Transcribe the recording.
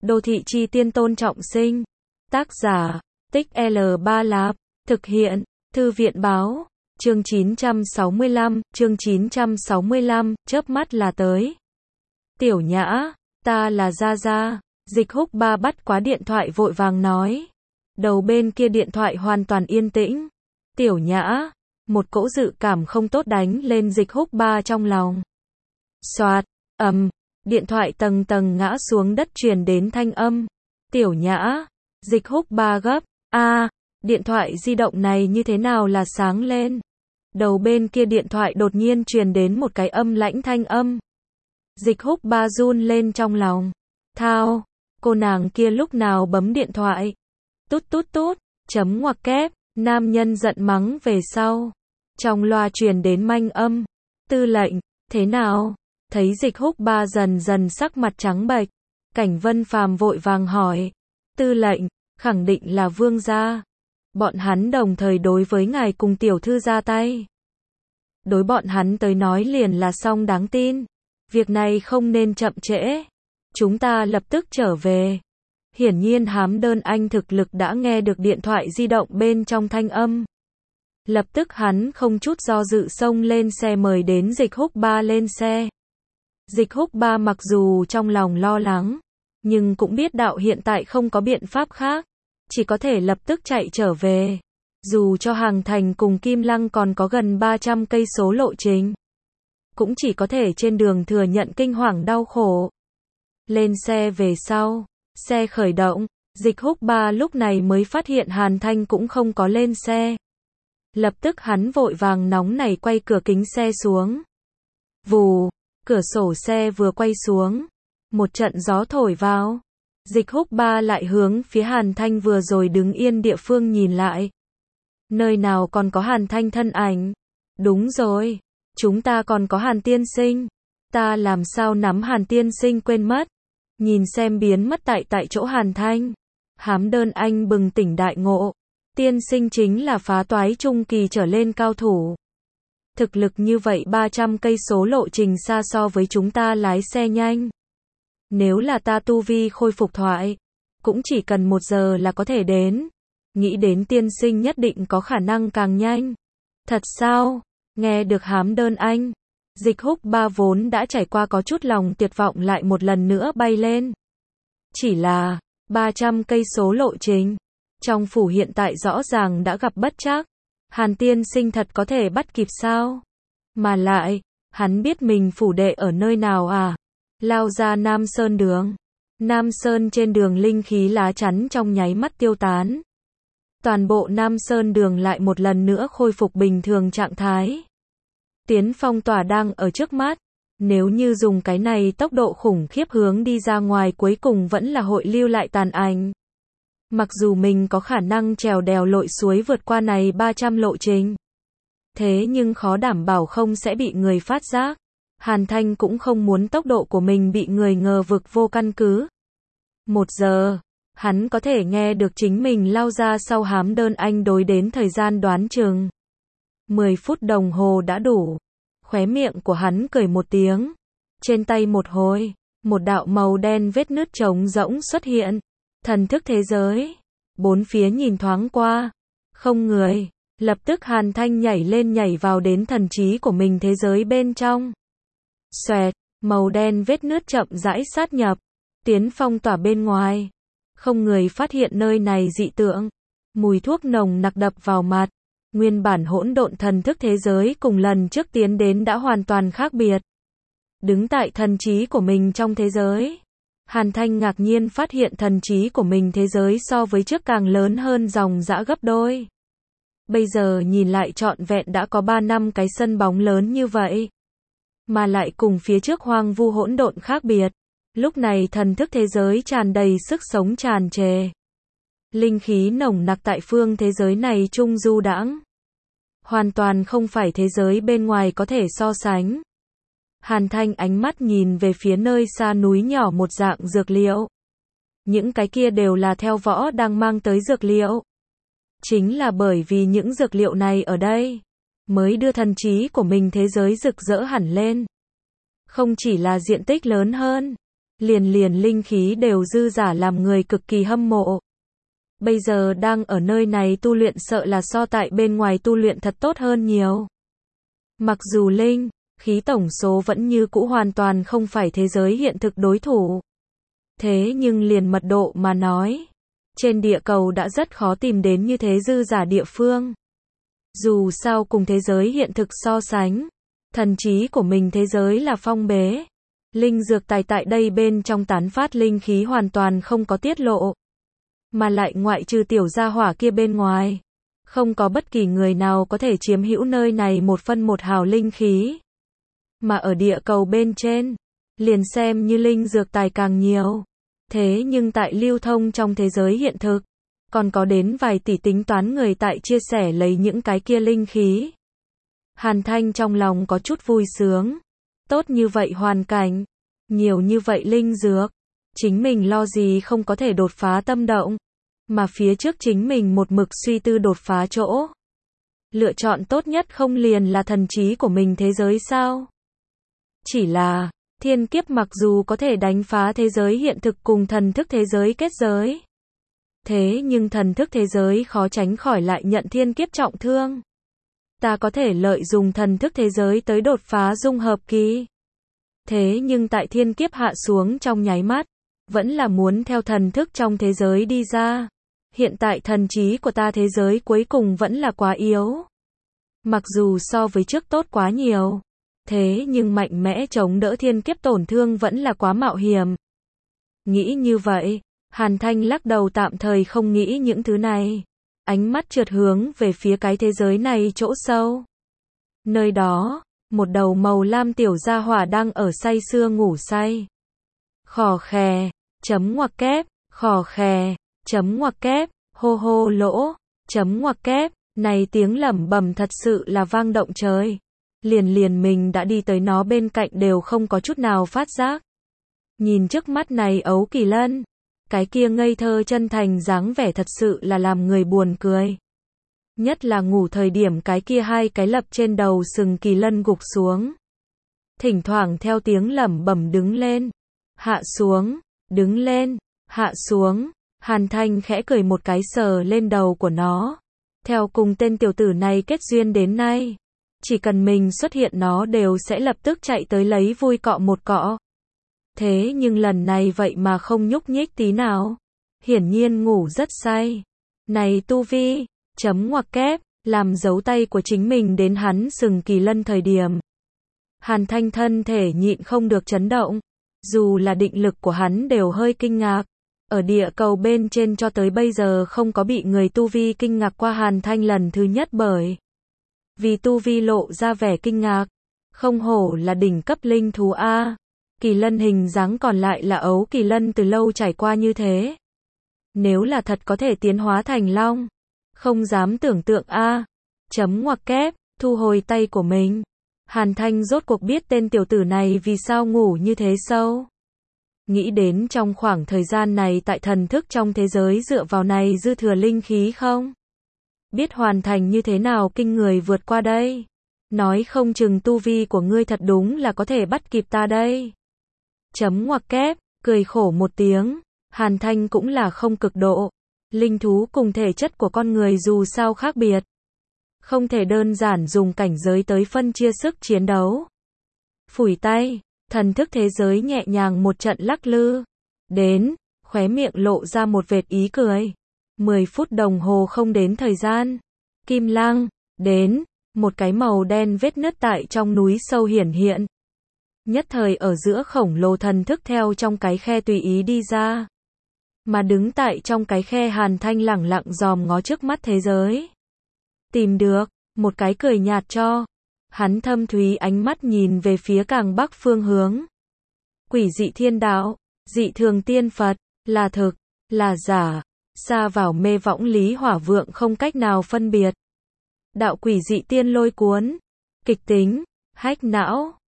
Đô thị chi tiên Tôn Trọng Sinh. Tác giả, Tích L3 Lạp. Thực hiện, Thư viện báo. Chương 965, chớp mắt là tới. Tiểu Nhã, ta là Gia Gia. Dịch Húc Ba bắt quá điện thoại vội vàng nói. Đầu bên kia điện thoại hoàn toàn yên tĩnh. Tiểu Nhã, một cỗ dự cảm không tốt đánh lên Dịch Húc Ba trong lòng. Xoạt, điện thoại tầng tầng ngã xuống đất truyền đến thanh âm. Tiểu Nhã, Dịch Húc Ba gấp, điện thoại di động này như thế nào là sáng lên. Đầu bên kia điện thoại đột nhiên truyền đến một cái âm lãnh thanh âm. Dịch Húc Ba run lên trong lòng. Thao, cô nàng kia lúc nào bấm điện thoại. Tút tút tút, chấm ngoặc kép, nam nhân giận mắng về sau. Trong loa truyền đến manh âm. Tư lệnh, thế nào? Thấy Dịch Húc Ba dần dần sắc mặt trắng bệch. Cảnh Vân Phàm vội vàng hỏi. Tư lệnh, khẳng định là Vương gia. Bọn hắn đồng thời đối với ngài cùng tiểu thư ra tay. Đối bọn hắn tới nói liền là xong đáng tin. Việc này không nên chậm trễ. Chúng ta lập tức trở về. Hiển nhiên Hám Đơn Anh thực lực đã nghe được điện thoại di động bên trong thanh âm. Lập tức hắn không chút do dự xông lên xe mời đến Dịch Húc Ba lên xe. Dịch Húc Ba mặc dù trong lòng lo lắng, nhưng cũng biết đạo hiện tại không có biện pháp khác. Chỉ có thể lập tức chạy trở về. Dù cho Hàng Thành cùng Kim Lăng còn có gần 300 cây số lộ trình. Cũng chỉ có thể trên đường thừa nhận kinh hoàng đau khổ. Lên xe về sau, xe khởi động, Dịch Húc Ba lúc này mới phát hiện Hàn Thanh cũng không có lên xe. Lập tức hắn vội vàng nóng nảy quay cửa kính xe xuống. Vù, cửa sổ xe vừa quay xuống, một trận gió thổi vào. Dịch Húc Ba lại hướng phía Hàn Thanh vừa rồi đứng yên địa phương nhìn lại. Nơi nào còn có Hàn Thanh thân ảnh? Đúng rồi, chúng ta còn có Hàn tiên sinh. Ta làm sao nắm Hàn tiên sinh quên mất? Nhìn xem biến mất tại chỗ Hàn Thanh. Hám Đơn Anh bừng tỉnh đại ngộ. Tiên sinh chính là phá toái trung kỳ trở lên cao thủ. Thực lực như vậy 300 cây số lộ trình xa so với chúng ta lái xe nhanh. Nếu là ta tu vi khôi phục thoại, cũng chỉ cần 1 giờ là có thể đến. Nghĩ đến tiên sinh nhất định có khả năng càng nhanh. Thật sao? Nghe được Hám Đơn Anh, Dịch Húc Ba vốn đã trải qua có chút lòng tuyệt vọng lại một lần nữa bay lên. Chỉ là 300 cây số lộ trình, trong phủ hiện tại rõ ràng đã gặp bất trắc. Hàn tiên sinh thật có thể bắt kịp sao? Mà lại, hắn biết mình phủ đệ ở nơi nào à? Lao ra Nam Sơn đường. Nam Sơn trên đường linh khí lá chắn trong nháy mắt tiêu tán. Toàn bộ Nam Sơn đường lại một lần nữa khôi phục bình thường trạng thái. Tiến phong tỏa đang ở trước mắt. Nếu như dùng cái này tốc độ khủng khiếp hướng đi ra ngoài cuối cùng vẫn là hội lưu lại tàn ảnh. Mặc dù mình có khả năng trèo đèo lội suối vượt qua này 300 lộ trình. Thế nhưng khó đảm bảo không sẽ bị người phát giác. Hàn Thanh cũng không muốn tốc độ của mình bị người ngờ vực vô căn cứ. 1 giờ, hắn có thể nghe được chính mình lao ra sau Hám Đơn Anh đối đến thời gian đoán chừng 10 phút đồng hồ đã đủ. Khóe miệng của hắn cười một tiếng. Trên tay một hồi, một đạo màu đen vết nứt trống rỗng xuất hiện. Thần thức thế giới. Bốn phía nhìn thoáng qua. Không người. Lập tức Hàn Thanh nhảy lên nhảy vào đến thần trí của mình thế giới bên trong. Xoẹt, màu đen vết nứt chậm rãi sát nhập. Tiến phong tỏa bên ngoài. Không người phát hiện nơi này dị tượng. Mùi thuốc nồng nặc đập vào mặt. Nguyên bản hỗn độn thần thức thế giới cùng lần trước tiến đến đã hoàn toàn khác biệt. Đứng tại thần trí của mình trong thế giới. Hàn Thanh ngạc nhiên phát hiện thần trí của mình thế giới so với trước càng lớn hơn dòng dã gấp đôi. Bây giờ nhìn lại trọn vẹn đã có 3 năm cái sân bóng lớn như vậy. Mà lại cùng phía trước hoang vu hỗn độn khác biệt. Lúc này thần thức thế giới tràn đầy sức sống tràn trề. Linh khí nồng nặc tại phương thế giới này trung du đãng. Hoàn toàn không phải thế giới bên ngoài có thể so sánh. Hàn Thanh ánh mắt nhìn về phía nơi xa núi nhỏ một dạng dược liệu. Những cái kia đều là theo võ đang mang tới dược liệu. Chính là bởi vì những dược liệu này ở đây, mới đưa thần trí của mình thế giới rực rỡ hẳn lên. Không chỉ là diện tích lớn hơn, liền linh khí đều dư giả làm người cực kỳ hâm mộ. Bây giờ đang ở nơi này tu luyện sợ là so tại bên ngoài tu luyện thật tốt hơn nhiều. Mặc dù linh khí tổng số vẫn như cũ hoàn toàn không phải thế giới hiện thực đối thủ. Thế nhưng liền mật độ mà nói, trên địa cầu đã rất khó tìm đến như thế dư giả địa phương. Dù sao cùng thế giới hiện thực so sánh, thần trí của mình thế giới là phong bế. Linh dược tài tại đây bên trong tán phát linh khí hoàn toàn không có tiết lộ. Mà lại ngoại trừ tiểu gia hỏa kia bên ngoài, không có bất kỳ người nào có thể chiếm hữu nơi này một phân một hào linh khí. Mà ở địa cầu bên trên, liền xem như linh dược tài càng nhiều. Thế nhưng tại lưu thông trong thế giới hiện thực, còn có đến vài tỷ tính toán người tại chia sẻ lấy những cái kia linh khí. Hàn Thanh trong lòng có chút vui sướng. Tốt như vậy hoàn cảnh, nhiều như vậy linh dược, chính mình lo gì không có thể đột phá tâm động, mà phía trước chính mình một mực suy tư đột phá chỗ. Lựa chọn tốt nhất không liền là thần trí của mình thế giới sao? Chỉ là, thiên kiếp mặc dù có thể đánh phá thế giới hiện thực cùng thần thức thế giới kết giới. Thế nhưng thần thức thế giới khó tránh khỏi lại nhận thiên kiếp trọng thương. Ta có thể lợi dụng thần thức thế giới tới đột phá dung hợp kỳ. Thế nhưng tại thiên kiếp hạ xuống trong nháy mắt, vẫn là muốn theo thần thức trong thế giới đi ra. Hiện tại thần trí của ta thế giới cuối cùng vẫn là quá yếu. Mặc dù so với trước tốt quá nhiều, thế nhưng mạnh mẽ chống đỡ thiên kiếp tổn thương vẫn là quá mạo hiểm. Nghĩ như vậy, Hàn Thanh lắc đầu tạm thời không nghĩ những thứ này. Ánh mắt trượt hướng về phía cái thế giới này chỗ sâu. Nơi đó, một đầu màu lam tiểu gia hỏa đang ở say sưa ngủ say. Khò khè, chấm ngoặc kép, khò khè, chấm ngoặc kép, hô hô lỗ, chấm ngoặc kép, này tiếng lẩm bẩm thật sự là vang động trời. Liền mình đã đi tới nó bên cạnh đều không có chút nào phát giác. Nhìn trước mắt này ấu kỳ lân, cái kia ngây thơ chân thành dáng vẻ thật sự là làm người buồn cười. Nhất là ngủ thời điểm cái kia hai cái lập trên đầu sừng kỳ lân gục xuống. Thỉnh thoảng theo tiếng lẩm bẩm đứng lên, hạ xuống, đứng lên, hạ xuống. Hàn Thanh khẽ cười một cái sờ lên đầu của nó. Theo cùng tên tiểu tử này kết duyên đến nay, chỉ cần mình xuất hiện nó đều sẽ lập tức chạy tới lấy vui cọ một cọ. Thế nhưng lần này vậy mà không nhúc nhích tí nào. Hiển nhiên ngủ rất say. Này tu vi, chấm ngoặc kép, làm dấu tay của chính mình đến hắn sừng kỳ lân thời điểm. Hàn Thanh thân thể nhịn không được chấn động. Dù là định lực của hắn đều hơi kinh ngạc. Ở địa cầu bên trên cho tới bây giờ không có bị người tu vi kinh ngạc qua Hàn Thanh lần thứ nhất bởi. Vì tu vi lộ ra vẻ kinh ngạc. Không hổ là đỉnh cấp linh thú A. Kỳ lân hình dáng còn lại là ấu kỳ lân từ lâu trải qua như thế. Nếu là thật có thể tiến hóa thành long. Không dám tưởng tượng A. Chấm ngoặc kép, thu hồi tay của mình. Hàn Thanh rốt cuộc biết tên tiểu tử này vì sao ngủ như thế sâu. Nghĩ đến trong khoảng thời gian này tại thần thức trong thế giới dựa vào này dư thừa linh khí không? Biết hoàn thành như thế nào kinh người vượt qua đây? Nói không chừng tu vi của ngươi thật đúng là có thể bắt kịp ta đây. Chấm ngoặc kép, cười khổ một tiếng. Hàn Thanh cũng là không cực độ. Linh thú cùng thể chất của con người dù sao khác biệt. Không thể đơn giản dùng cảnh giới tới phân chia sức chiến đấu. Phủi tay, thần thức thế giới nhẹ nhàng một trận lắc lư. Đến, khóe miệng lộ ra một vệt ý cười. 10 phút đồng hồ không đến thời gian. Kim lang, đến, một cái màu đen vết nứt tại trong núi sâu hiển hiện. Nhất thời ở giữa khổng lồ thần thức theo trong cái khe tùy ý đi ra. Mà đứng tại trong cái khe Hàn Thanh lẳng lặng dòm ngó trước mắt thế giới. Tìm được, một cái cười nhạt cho. Hắn thâm thúy ánh mắt nhìn về phía càng bắc phương hướng. Quỷ dị thiên đạo, dị thường tiên Phật, là thực, là giả, xa vào mê võng lý hỏa vượng không cách nào phân biệt. Đạo quỷ dị tiên lôi cuốn, kịch tính, hách não.